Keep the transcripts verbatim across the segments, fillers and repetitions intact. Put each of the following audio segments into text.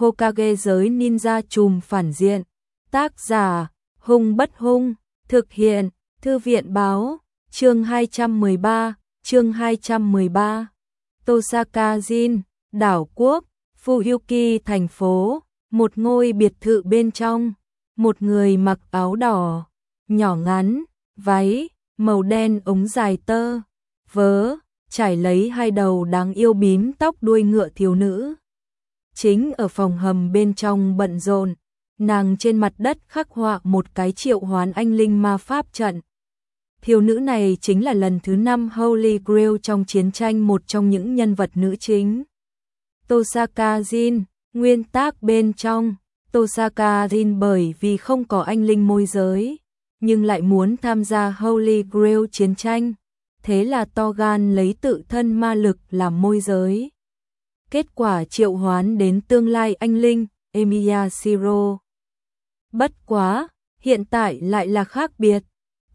Hokage giới ninja trùm phản diện. Tác giả, Hung Bất Hung, thực hiện, Thư viện báo, chương hai trăm mười ba, chương hai trăm mười ba. Tosaka Jin, đảo quốc, Fuyuki thành phố, một ngôi biệt thự bên trong, một người mặc áo đỏ, nhỏ ngắn, váy, màu đen ống dài tơ, vớ, trải lấy hai đầu đáng yêu bím tóc đuôi ngựa thiếu nữ. Chính ở phòng hầm bên trong bận rộn, nàng trên mặt đất khắc họa một cái triệu hoán anh linh ma pháp trận. Thiếu nữ này chính là lần thứ năm Holy Grail trong chiến tranh, một trong những nhân vật nữ chính. Tosaka Jin, nguyên tác bên trong, Tosaka Jin bởi vì không có anh linh môi giới, nhưng lại muốn tham gia Holy Grail chiến tranh, thế là to gan lấy tự thân ma lực làm môi giới. Kết quả triệu hoán đến tương lai anh linh, Emiya Shiro. Bất quá, hiện tại lại là khác biệt.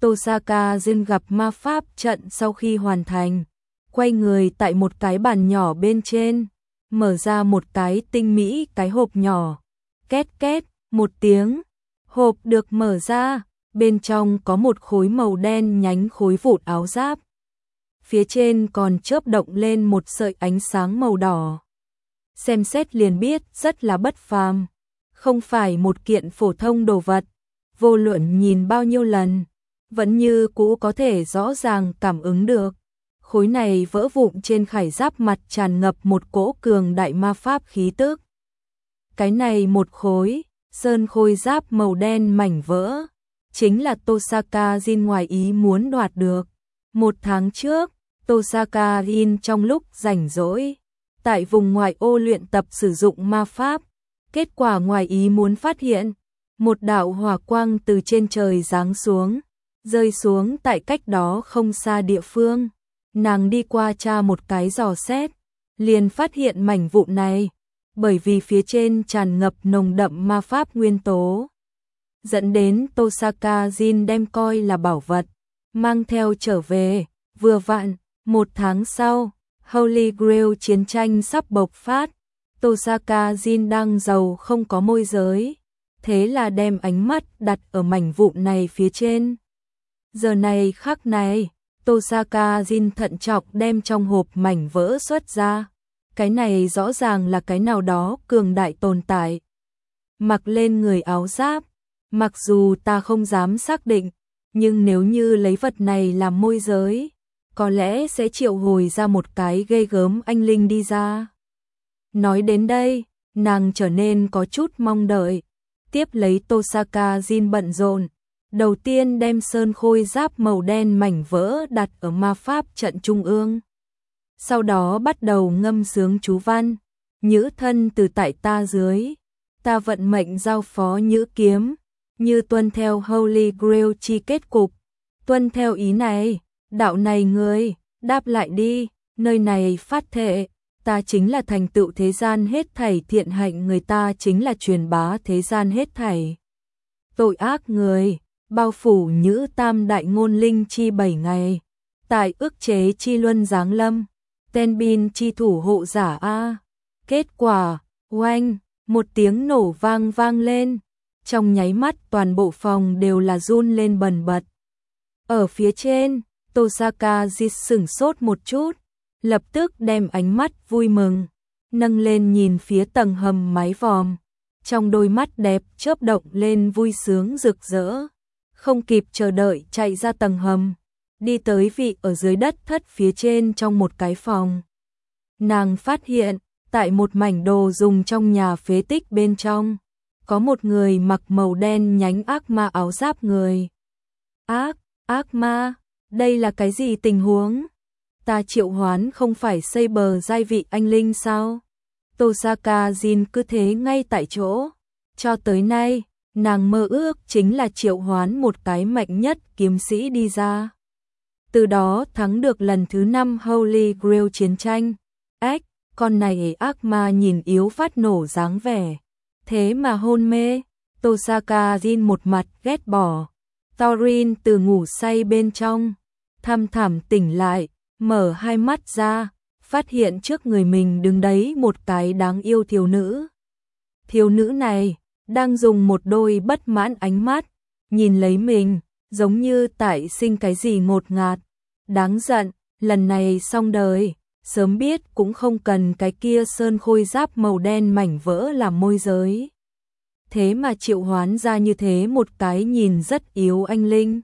Tosaka Jin gặp ma pháp trận sau khi hoàn thành, quay người tại một cái bàn nhỏ bên trên, mở ra một cái tinh mỹ cái hộp nhỏ. Két két, một tiếng, hộp được mở ra, bên trong có một khối màu đen nhánh khối vụn áo giáp. Phía trên còn chớp động lên một sợi ánh sáng màu đỏ. Xem xét liền biết rất là bất phàm, không phải một kiện phổ thông đồ vật, vô luận nhìn bao nhiêu lần, vẫn như cũ có thể rõ ràng cảm ứng được. Khối này vỡ vụn trên khải giáp mặt tràn ngập một cỗ cường đại ma pháp khí tức. Cái này một khối, sơn khôi giáp màu đen mảnh vỡ, chính là Tosaka Jin ngoài ý muốn đoạt được. Một tháng trước, Tosaka Jin trong lúc rảnh rỗi, tại vùng ngoại ô luyện tập sử dụng ma pháp, kết quả ngoài ý muốn phát hiện, một đạo hỏa quang từ trên trời giáng xuống, rơi xuống tại cách đó không xa địa phương. Nàng đi qua tra một cái dò xét, liền phát hiện mảnh vụn này, bởi vì phía trên tràn ngập nồng đậm ma pháp nguyên tố, dẫn đến Tosaka Jin đem coi là bảo vật, mang theo trở về. Vừa vặn, một tháng sau, Holy Grail chiến tranh sắp bộc phát, Tosaka Jin đang giàu không có môi giới, thế là đem ánh mắt đặt ở mảnh vụn này phía trên. Giờ này khắc này, Tosaka Jin thận trọng đem trong hộp mảnh vỡ xuất ra. Cái này rõ ràng là cái nào đó cường đại tồn tại. Mặc lên người áo giáp, mặc dù ta không dám xác định, nhưng nếu như lấy vật này làm môi giới, có lẽ sẽ triệu hồi ra một cái ghê gớm anh linh đi ra. Nói đến đây, nàng trở nên có chút mong đợi. Tiếp lấy Tosaka Jin bận rộn, đầu tiên đem sơn khôi giáp màu đen mảnh vỡ đặt ở ma pháp trận trung ương. Sau đó bắt đầu ngâm sướng chú văn, nhữ thân từ tại ta dưới, ta vận mệnh giao phó nhữ kiếm, như tuân theo Holy Grail chi kết cục. Tuân theo ý này, đạo này ngươi, đáp lại đi, nơi này phát thệ, ta chính là thành tựu thế gian hết thảy thiện hạnh, người ta chính là truyền bá thế gian hết thảy tội ác người, bao phủ nhữ tam đại ngôn linh chi bảy ngày, tại ức chế chi luân giáng lâm, Tenbin chi thủ hộ giả a. Kết quả, oanh, một tiếng nổ vang vang lên, trong nháy mắt toàn bộ phòng đều là run lên bần bật. Ở phía trên, Tosaka Jin sửng sốt một chút, lập tức đem ánh mắt vui mừng nâng lên nhìn phía tầng hầm mái vòm, trong đôi mắt đẹp chớp động lên vui sướng rực rỡ, không kịp chờ đợi chạy ra tầng hầm, đi tới vị ở dưới đất thất phía trên trong một cái phòng. Nàng phát hiện, tại một mảnh đồ dùng trong nhà phế tích bên trong, có một người mặc màu đen nhánh ác ma áo giáp người. Ác, ác ma, đây là cái gì tình huống? Ta triệu hoán không phải Saber giai vị anh linh sao? Tosaka Jin cứ thế ngay tại chỗ. Cho tới nay, nàng mơ ước chính là triệu hoán một cái mạnh nhất kiếm sĩ đi ra. Từ đó thắng được lần thứ năm Holy Grail chiến tranh. Ách, con này ác ma nhìn yếu phát nổ dáng vẻ. Thế mà hôn mê, Tosaka Jin một mặt ghét bỏ. Thorin từ ngủ say bên trong, thăm thẳm tỉnh lại, mở hai mắt ra, phát hiện trước người mình đứng đấy một cái đáng yêu thiếu nữ. Thiếu nữ này đang dùng một đôi bất mãn ánh mắt nhìn lấy mình, giống như tại sinh cái gì ngột ngạt. Đáng giận, lần này xong đời, sớm biết cũng không cần cái kia sơn khôi giáp màu đen mảnh vỡ làm môi giới. Thế mà triệu hoán ra như thế một cái nhìn rất yếu anh linh.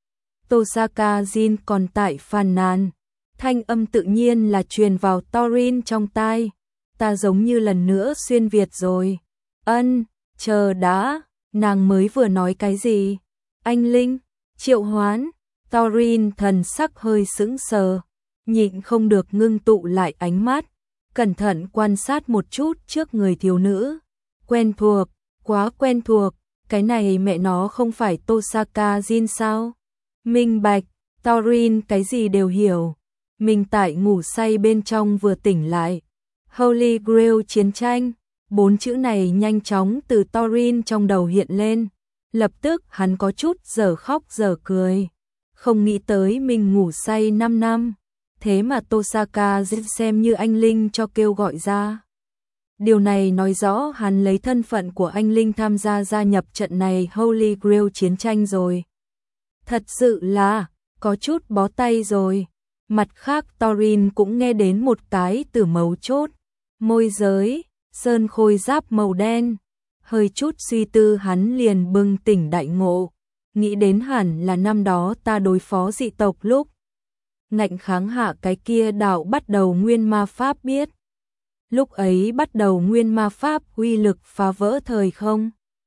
Tosaka Jin còn tại phàn nàn, thanh âm tự nhiên là truyền vào Thorin trong tai. Ta giống như lần nữa xuyên Việt rồi. Ân, chờ đã, nàng mới vừa nói cái gì? Anh linh, triệu hoán. Thorin thần sắc hơi sững sờ, nhịn không được ngưng tụ lại ánh mắt, cẩn thận quan sát một chút trước người thiếu nữ. Quen thuộc, quá quen thuộc, cái này mẹ nó không phải Tosaka Jin sao? Minh bạch, Thorin cái gì đều hiểu. Mình tại ngủ say bên trong vừa tỉnh lại. Holy Grail chiến tranh, bốn chữ này nhanh chóng từ Thorin trong đầu hiện lên. Lập tức hắn có chút dở khóc dở cười. Không nghĩ tới mình ngủ say năm năm, thế mà Tosaka Jin xem như anh linh cho kêu gọi ra. Điều này nói rõ hắn lấy thân phận của anh linh tham gia gia nhập trận này Holy Grail chiến tranh rồi. Thật sự là có chút bó tay rồi. Mặt khác Thorin cũng nghe đến một cái từ mấu chốt, môi giới, sơn khôi giáp màu đen. Hơi chút suy tư hắn liền bừng tỉnh đại ngộ, nghĩ đến hẳn là năm đó ta đối phó dị tộc lúc ngạnh kháng hạ cái kia đạo bắt đầu nguyên ma pháp biết. Lúc ấy bắt đầu nguyên ma pháp uy lực phá vỡ thời không,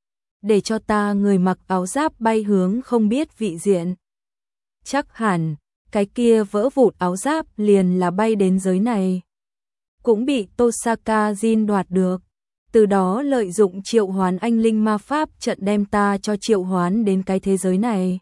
để cho ta người mặc áo giáp bay hướng không biết vị diện. Chắc hẳn cái kia vỡ vụn áo giáp liền là bay đến giới này, cũng bị Tosaka Jin đoạt được. Từ đó lợi dụng triệu hoán anh linh ma pháp trận đem ta cho triệu hoán đến cái thế giới này.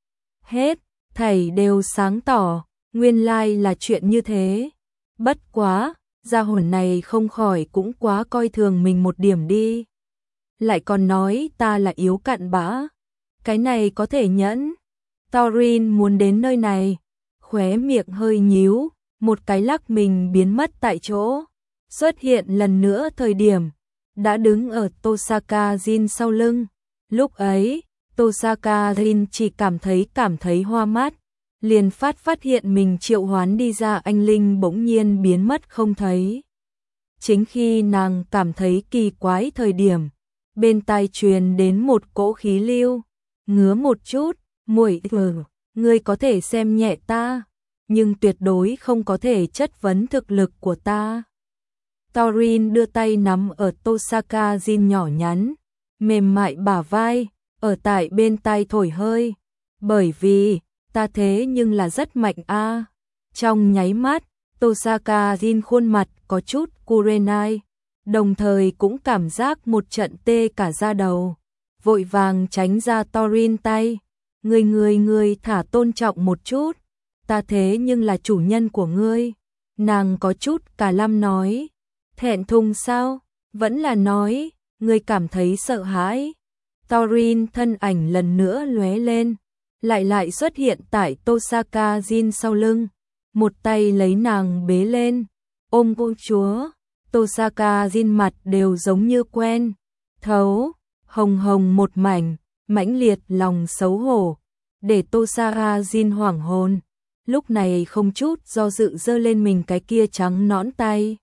Hết, thảy đều sáng tỏ, nguyên lai là chuyện như thế. Bất quá, gia hồn này không khỏi cũng quá coi thường mình một điểm đi. Lại còn nói ta là yếu cặn bã. Cái này có thể nhẫn. Thorin muốn đến nơi này, khóe miệng hơi nhíu, một cái lắc mình biến mất tại chỗ. Xuất hiện lần nữa thời điểm đã đứng ở Tosaka Jin sau lưng. Lúc ấy, Tosaka Jin chỉ cảm thấy cảm thấy hoa mắt, liền phát phát hiện mình triệu hoán đi ra anh linh bỗng nhiên biến mất không thấy. Chính khi nàng cảm thấy kỳ quái thời điểm, bên tai truyền đến một cỗ khí lưu, ngứa một chút, muội tử, ngươi có thể xem nhẹ ta, nhưng tuyệt đối không có thể chất vấn thực lực của ta. Thorin đưa tay nắm ở Tosaka Jin nhỏ nhắn, mềm mại bả vai, ở tại bên tai thổi hơi. Bởi vì, ta thế nhưng là rất mạnh a. Trong nháy mắt, Tosaka Jin khuôn mặt có chút kurenai, đồng thời cũng cảm giác một trận tê cả da đầu. Vội vàng tránh ra Thorin tay. Ngươi ngươi ngươi thả tôn trọng một chút, ta thế nhưng là chủ nhân của ngươi. Nàng có chút cả lăm nói. Thẹn thùng sao? Vẫn là nói, ngươi cảm thấy sợ hãi. Thorin thân ảnh lần nữa lóe lên, lại lại xuất hiện tại Tosaka Jin sau lưng, một tay lấy nàng bế lên, ôm công chúa. Tosaka Jin mặt đều giống như quen, thấu, hồng hồng một mảnh, mãnh liệt lòng xấu hổ, để Tosaka Jin hoảng hồn. Lúc này không chút do dự giơ lên mình cái kia trắng nõn tay.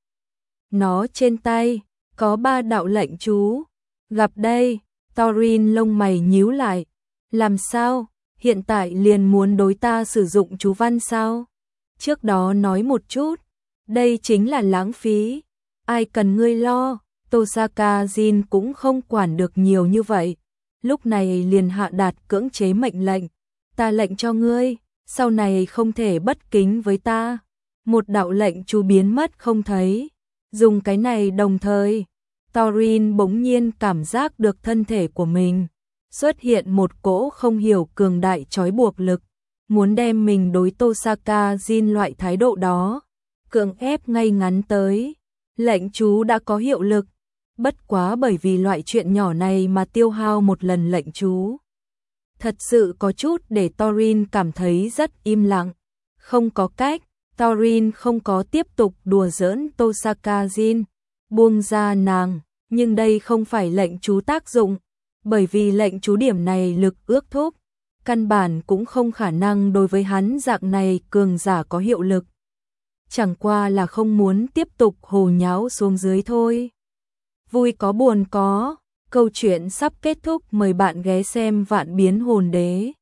Nó trên tay có ba đạo lệnh chú. Gặp đây, Thorin lông mày nhíu lại. Làm sao? Hiện tại liền muốn đối ta sử dụng chú văn sao? Trước đó nói một chút, đây chính là lãng phí. Ai cần ngươi lo? Tosaka Jin cũng không quản được nhiều như vậy. Lúc này liền hạ đạt cưỡng chế mệnh lệnh. Ta lệnh cho ngươi, sau này không thể bất kính với ta. Một đạo lệnh chú biến mất không thấy. Dùng cái này đồng thời, Thorin bỗng nhiên cảm giác được thân thể của mình xuất hiện một cỗ không hiểu cường đại trói buộc lực, muốn đem mình đối Tosaka Jin loại thái độ đó cưỡng ép ngay ngắn tới. Lệnh chú đã có hiệu lực, bất quá bởi vì loại chuyện nhỏ này mà tiêu hao một lần lệnh chú, thật sự có chút để Thorin cảm thấy rất im lặng. Không có cách, Thorin không có tiếp tục đùa giỡn Tosaka Jin, buông ra nàng, Nhưng đây không phải lệnh chú tác dụng, bởi vì lệnh chú điểm này lực ước thúc, căn bản cũng không khả năng đối với hắn dạng này cường giả có hiệu lực. Chẳng qua là không muốn tiếp tục hồ nháo xuống dưới thôi. Vui có buồn có, câu chuyện sắp kết thúc, mời bạn ghé xem Vạn Biến Hồn Đế.